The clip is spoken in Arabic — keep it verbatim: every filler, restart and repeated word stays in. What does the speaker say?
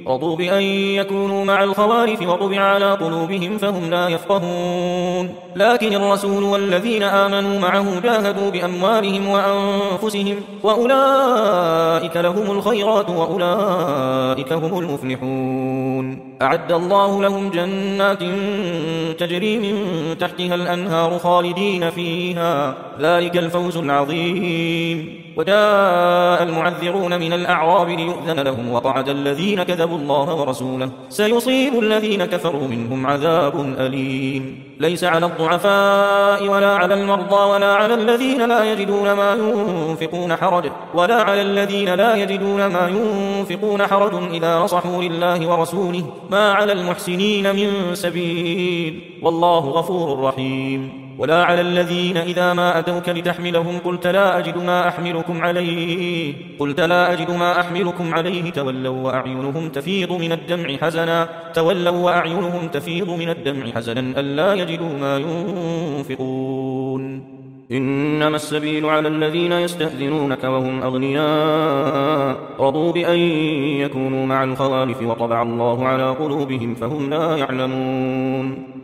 رضوا بأن يكونوا مع الخوالف وطبع على قلوبهم فهم لا يفقهون لكن الرسول والذين آمنوا معه جاهدوا بأموالهم وأنفسهم وأولئك لهم الخيرات وأولئك هم المفلحون أعد الله لهم جنات تجري من تحتها الأنهار خالدين فيها ذلك الفوز العظيم وجاء المعذرون من الأعراب ليؤذن لهم وقعد الذين كذبوا الله ورسوله سيصيب الذين كفروا منهم عذاب أليم ليس على الضعفاء ولا على المرضى ولا على الذين لا يجدون ما ينفقون حرج ولا على الذين لا يجدون ما ينفقون حرج إذا نصحوا لله ورسوله ما على المحسنين من سبيل والله غفور رحيم ولا على الذين إذا ما أتوك لتحملهم قلت لا أجد ما أحملكم عليه قلت لا أجد ما أحملكم عليه تولوا وأعينهم تفيض من الدمع حزنا تولوا وأعينهم تفيض من الدمع حزنا ألا يجدوا ما ينفقون إنما السبيل على الذين يستأذنونك وهم أغنياء رضوا بأن يكونوا مع الخوالف وطبع الله على قلوبهم فهم لا يعلمون